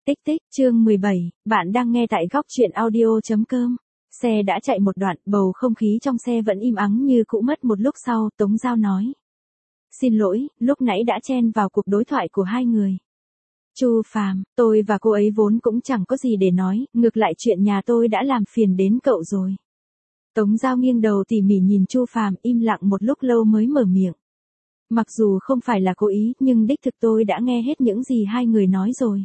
Tích tích, chương 17, bạn đang nghe tại góc truyện audio.com. Xe đã chạy một đoạn, bầu không khí trong xe vẫn im ắng như cũ. Mất một lúc sau, Tống Giao nói. Xin lỗi, lúc nãy đã chen vào cuộc đối thoại của hai người. Chu Phàm, tôi và cô ấy vốn cũng chẳng có gì để nói, ngược lại chuyện nhà tôi đã làm phiền đến cậu rồi. Tống Giao nghiêng đầu tỉ mỉ nhìn Chu Phàm, im lặng một lúc lâu mới mở miệng. Mặc dù không phải là cố ý, nhưng đích thực tôi đã nghe hết những gì hai người nói rồi.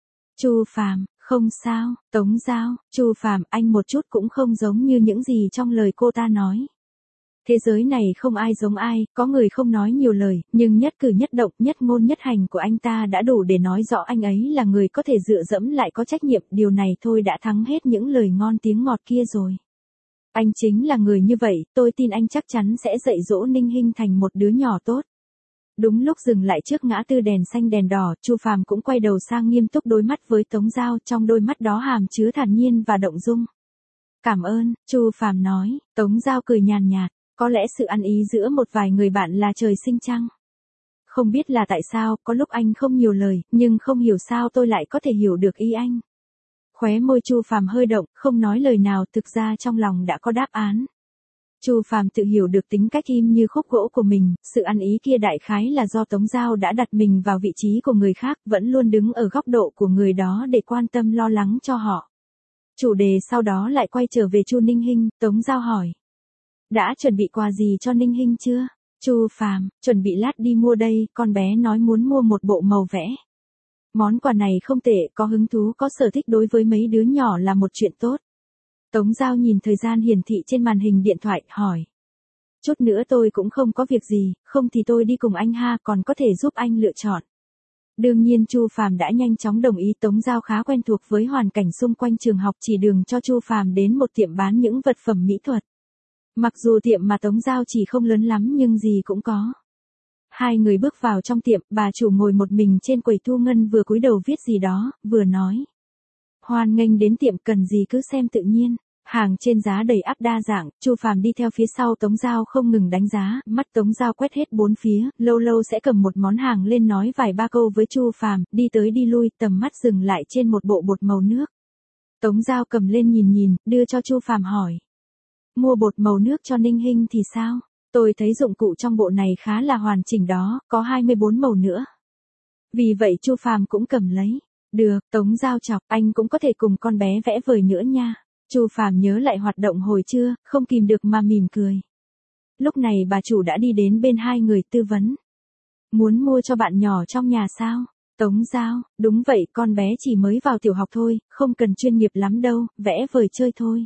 Chu Phàm, không sao. Tống Giao, Chu Phàm, anh một chút cũng không giống như những gì trong lời cô ta nói. Thế giới này không ai giống ai, có người không nói nhiều lời, nhưng nhất cử nhất động, nhất ngôn nhất hành của anh ta đã đủ để nói rõ anh ấy là người có thể dựa dẫm lại có trách nhiệm, điều này thôi đã thắng hết những lời ngon tiếng ngọt kia rồi. Anh chính là người như vậy, tôi tin anh chắc chắn sẽ dạy dỗ Ninh Hinh thành một đứa nhỏ tốt. Đúng lúc dừng lại trước ngã tư đèn xanh đèn đỏ, Chu Phàm cũng quay đầu sang nghiêm túc đối mắt với Tống Giao, trong đôi mắt đó hàm chứa thản nhiên và động dung. Cảm ơn, Chu Phàm nói. Tống Giao cười nhàn nhạt, có lẽ sự ăn ý giữa một vài người bạn là trời sinh chăng? Không biết là tại sao, có lúc anh không nhiều lời, nhưng không hiểu sao tôi lại có thể hiểu được ý anh. Khóe môi Chu Phàm hơi động, không nói lời nào, thực ra trong lòng đã có đáp án. Chu Phàm tự hiểu được tính cách im như khúc gỗ của mình, sự ăn ý kia đại khái là do Tống Giao đã đặt mình vào vị trí của người khác, vẫn luôn đứng ở góc độ của người đó để quan tâm lo lắng cho họ. Chủ đề sau đó lại quay trở về Chu Ninh Hinh, Tống Giao hỏi. Đã chuẩn bị quà gì cho Ninh Hinh chưa? Chu Phàm, chuẩn bị lát đi mua đây, con bé nói muốn mua một bộ màu vẽ. Món quà này không tệ, có hứng thú có sở thích đối với mấy đứa nhỏ là một chuyện tốt. Tống Giao nhìn thời gian hiển thị trên màn hình điện thoại, hỏi. Chút nữa tôi cũng không có việc gì, không thì tôi đi cùng anh ha, còn có thể giúp anh lựa chọn. Đương nhiên Chu Phàm đã nhanh chóng đồng ý. Tống Giao khá quen thuộc với hoàn cảnh xung quanh trường học, chỉ đường cho Chu Phàm đến một tiệm bán những vật phẩm mỹ thuật. Mặc dù tiệm mà Tống Giao chỉ không lớn lắm nhưng gì cũng có. Hai người bước vào trong tiệm, bà chủ ngồi một mình trên quầy thu ngân vừa cúi đầu viết gì đó, vừa nói. Hoan nghênh đến tiệm, cần gì cứ xem tự nhiên. Hàng trên giá đầy ắp đa dạng, Chu Phàm đi theo phía sau Tống Giao không ngừng đánh giá, mắt Tống Giao quét hết bốn phía, lâu lâu sẽ cầm một món hàng lên nói vài ba câu với Chu Phàm, đi tới đi lui, tầm mắt dừng lại trên một bộ bột màu nước. Tống Giao cầm lên nhìn, đưa cho Chu Phàm hỏi. Mua bột màu nước cho Ninh Hinh thì sao? Tôi thấy dụng cụ trong bộ này khá là hoàn chỉnh đó, có 24 màu nữa. Vì vậy Chu Phàm cũng cầm lấy. Được, Tống Giao chọc, anh cũng có thể cùng con bé vẽ vời nữa nha. Chu Phàm nhớ lại hoạt động hồi trưa, không kìm được mà mỉm cười. Lúc này bà chủ đã đi đến bên hai người tư vấn. Muốn mua cho bạn nhỏ trong nhà sao? Tống Giao, đúng vậy, con bé chỉ mới vào tiểu học thôi, không cần chuyên nghiệp lắm đâu, vẽ vời chơi thôi.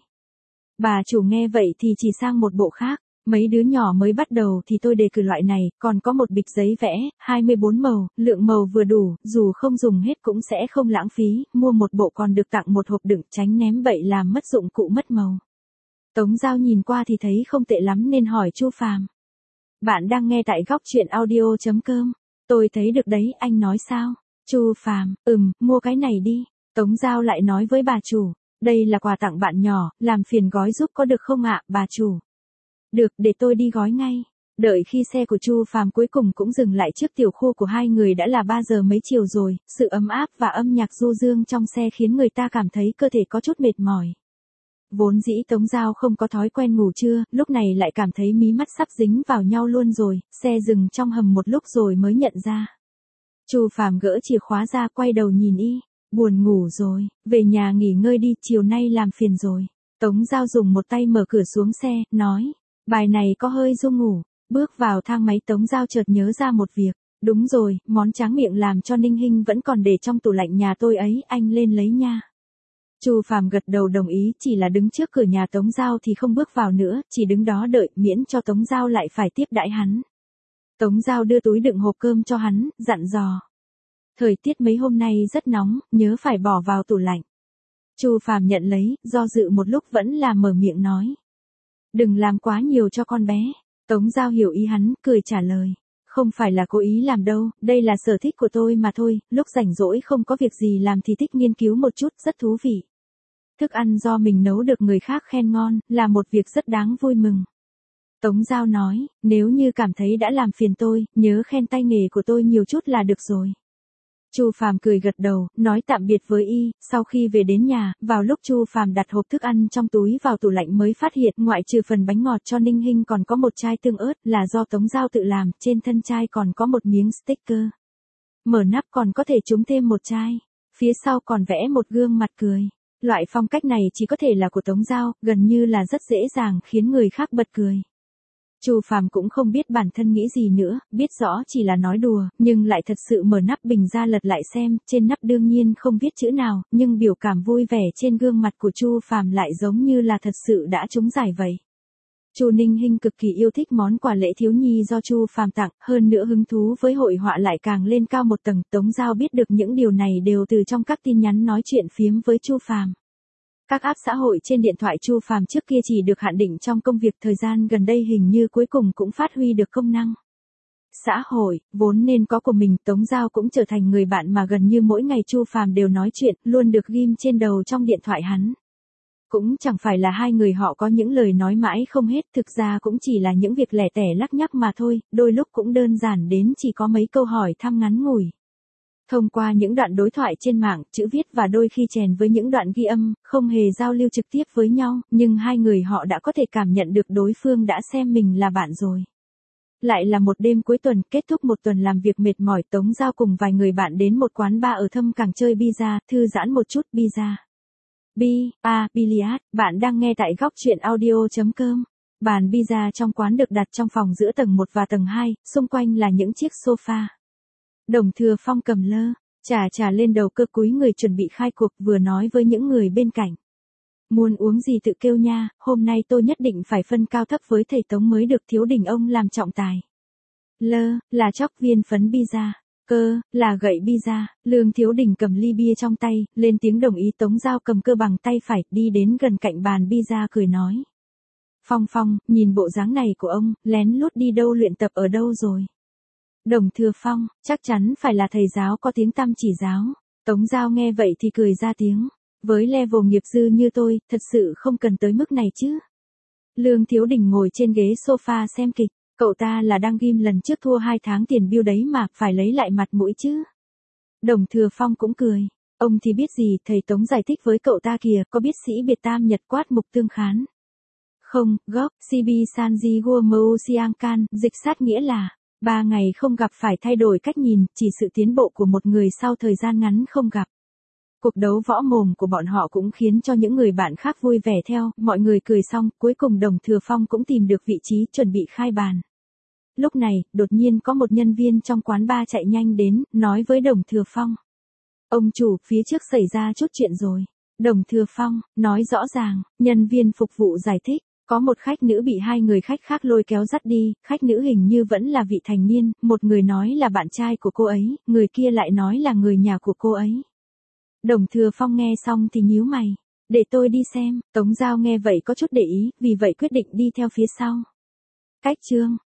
Bà chủ nghe vậy thì chỉ sang một bộ khác. Mấy đứa nhỏ mới bắt đầu thì tôi đề cử loại này, còn có một bịch giấy vẽ, 24 màu, lượng màu vừa đủ, dù không dùng hết cũng sẽ không lãng phí, mua một bộ còn được tặng một hộp đựng, tránh ném bậy làm mất dụng cụ mất màu. Tống Giao nhìn qua thì thấy không tệ lắm nên hỏi Chu Phàm. Bạn đang nghe tại góc truyện audio.com. Tôi thấy được đấy, anh nói sao? Chu Phàm, mua cái này đi. Tống Giao lại nói với bà chủ, đây là quà tặng bạn nhỏ, làm phiền gói giúp có được không ạ, bà chủ? Được, để tôi đi gói ngay. Đợi khi xe của Chu Phàm cuối cùng cũng dừng lại trước tiểu khu của hai người đã là 3 giờ mấy chiều rồi, sự ấm áp và âm nhạc du dương trong xe khiến người ta cảm thấy cơ thể có chút mệt mỏi. Vốn dĩ Tống Giao không có thói quen ngủ trưa, lúc này lại cảm thấy mí mắt sắp dính vào nhau luôn rồi, xe dừng trong hầm một lúc rồi mới nhận ra. Chu Phàm gỡ chìa khóa ra quay đầu nhìn y, buồn ngủ rồi, về nhà nghỉ ngơi đi, chiều nay làm phiền rồi. Tống Giao dùng một tay mở cửa xuống xe, nói. Bài này có hơi ru ngủ. Bước vào thang máy Tống Giao chợt nhớ ra một việc. Đúng rồi, món tráng miệng làm cho Ninh Hinh vẫn còn để trong tủ lạnh nhà tôi ấy, anh lên lấy nha. Chu Phàm gật đầu đồng ý, chỉ là đứng trước cửa nhà Tống Giao thì không bước vào nữa, chỉ đứng đó đợi, miễn cho Tống Giao lại phải tiếp đãi hắn. Tống Giao đưa túi đựng hộp cơm cho hắn, dặn dò. Thời tiết mấy hôm nay rất nóng, nhớ phải bỏ vào tủ lạnh. Chu Phàm nhận lấy, do dự một lúc vẫn là mở miệng nói. Đừng làm quá nhiều cho con bé. Tống Giao hiểu ý hắn, cười trả lời. Không phải là cố ý làm đâu, đây là sở thích của tôi mà thôi, lúc rảnh rỗi không có việc gì làm thì thích nghiên cứu một chút, rất thú vị. Thức ăn do mình nấu được người khác khen ngon, là một việc rất đáng vui mừng. Tống Giao nói, nếu như cảm thấy đã làm phiền tôi, nhớ khen tay nghề của tôi nhiều chút là được rồi. Chu Phàm cười gật đầu, nói tạm biệt với y, sau khi về đến nhà, vào lúc Chu Phàm đặt hộp thức ăn trong túi vào tủ lạnh mới phát hiện ngoại trừ phần bánh ngọt cho Ninh Hinh còn có một chai tương ớt là do Tống Giao tự làm, trên thân chai còn có một miếng sticker. Mở nắp còn có thể trúng thêm một chai, phía sau còn vẽ một gương mặt cười. Loại phong cách này chỉ có thể là của Tống Giao, gần như là rất dễ dàng khiến người khác bật cười. Chu Phàm cũng không biết bản thân nghĩ gì nữa, biết rõ chỉ là nói đùa, nhưng lại thật sự mở nắp bình ra lật lại xem, trên nắp đương nhiên không viết chữ nào, nhưng biểu cảm vui vẻ trên gương mặt của Chu Phàm lại giống như là thật sự đã trúng giải vậy. Chu Ninh Hinh cực kỳ yêu thích món quà lễ thiếu nhi do Chu Phàm tặng, hơn nữa hứng thú với hội họa lại càng lên cao một tầng. Tống Giao biết được những điều này đều từ trong các tin nhắn nói chuyện phiếm với Chu Phàm. Các app xã hội trên điện thoại Chu Phàm trước kia chỉ được hạn định trong công việc, thời gian gần đây hình như cuối cùng cũng phát huy được công năng. Xã hội, vốn nên có của mình, Tống Giao cũng trở thành người bạn mà gần như mỗi ngày Chu Phàm đều nói chuyện, luôn được ghim trên đầu trong điện thoại hắn. Cũng chẳng phải là hai người họ có những lời nói mãi không hết, thực ra cũng chỉ là những việc lẻ tẻ lắc nhắc mà thôi, đôi lúc cũng đơn giản đến chỉ có mấy câu hỏi thăm ngắn ngủi. Thông qua những đoạn đối thoại trên mạng, chữ viết và đôi khi chèn với những đoạn ghi âm, không hề giao lưu trực tiếp với nhau, nhưng hai người họ đã có thể cảm nhận được đối phương đã xem mình là bạn rồi. Lại là một đêm cuối tuần, kết thúc một tuần làm việc mệt mỏi, Tống Giao cùng vài người bạn đến một quán bar ở Thâm Cảng chơi pizza, thư giãn một chút. Billiard, bạn đang nghe tại góc truyện audio.com. Bàn pizza trong quán được đặt trong phòng giữa tầng 1 và tầng 2, xung quanh là những chiếc sofa. Đồng Thừa Phong cầm lơ, trà lên đầu cơ cúi người chuẩn bị khai cuộc, vừa nói với những người bên cạnh. Muốn uống gì tự kêu nha, hôm nay tôi nhất định phải phân cao thấp với thầy Tống mới được, Thiếu Đình ông làm trọng tài. Lơ, là chóc viên phấn pizza. Cơ, là gậy pizza. Lương Thiếu Đình cầm ly bia trong tay, lên tiếng đồng ý. Tống Giao cầm cơ bằng tay phải, đi đến gần cạnh bàn pizza cười nói. Phong, nhìn bộ dáng này của ông, lén lút đi đâu luyện tập ở đâu rồi? Đồng Thừa Phong, chắc chắn phải là thầy giáo có tiếng tăm chỉ giáo. Tống Giao nghe vậy thì cười ra tiếng. Với level nghiệp dư như tôi, thật sự không cần tới mức này chứ. Lương Thiếu Đình ngồi trên ghế sofa xem kịch. Cậu ta là đang ghim lần trước thua 2 tháng tiền bill đấy mà, phải lấy lại mặt mũi chứ. Đồng Thừa Phong cũng cười. Ông thì biết gì, thầy Tống giải thích với cậu ta kìa, có biết sĩ biệt tam nhật quát mục tương khán. Không, gốc, CB Sanji Guomou Siang Kan, dịch sát nghĩa là 3 ngày không gặp phải thay đổi cách nhìn, chỉ sự tiến bộ của một người sau thời gian ngắn không gặp. Cuộc đấu võ mồm của bọn họ cũng khiến cho những người bạn khác vui vẻ theo, mọi người cười xong, cuối cùng Đồng Thừa Phong cũng tìm được vị trí chuẩn bị khai bàn. Lúc này, đột nhiên có một nhân viên trong quán bar chạy nhanh đến, nói với Đồng Thừa Phong. Ông chủ, phía trước xảy ra chút chuyện rồi. Đồng Thừa Phong, nói rõ ràng, nhân viên phục vụ giải thích. Có một khách nữ bị 2 người khách khác lôi kéo dắt đi, khách nữ hình như vẫn là vị thành niên, một người nói là bạn trai của cô ấy, người kia lại nói là người nhà của cô ấy. Đồng Thừa Phong nghe xong thì nhíu mày. Để tôi đi xem. Tống Giao nghe vậy có chút để ý, vì vậy quyết định đi theo phía sau. Cách chương.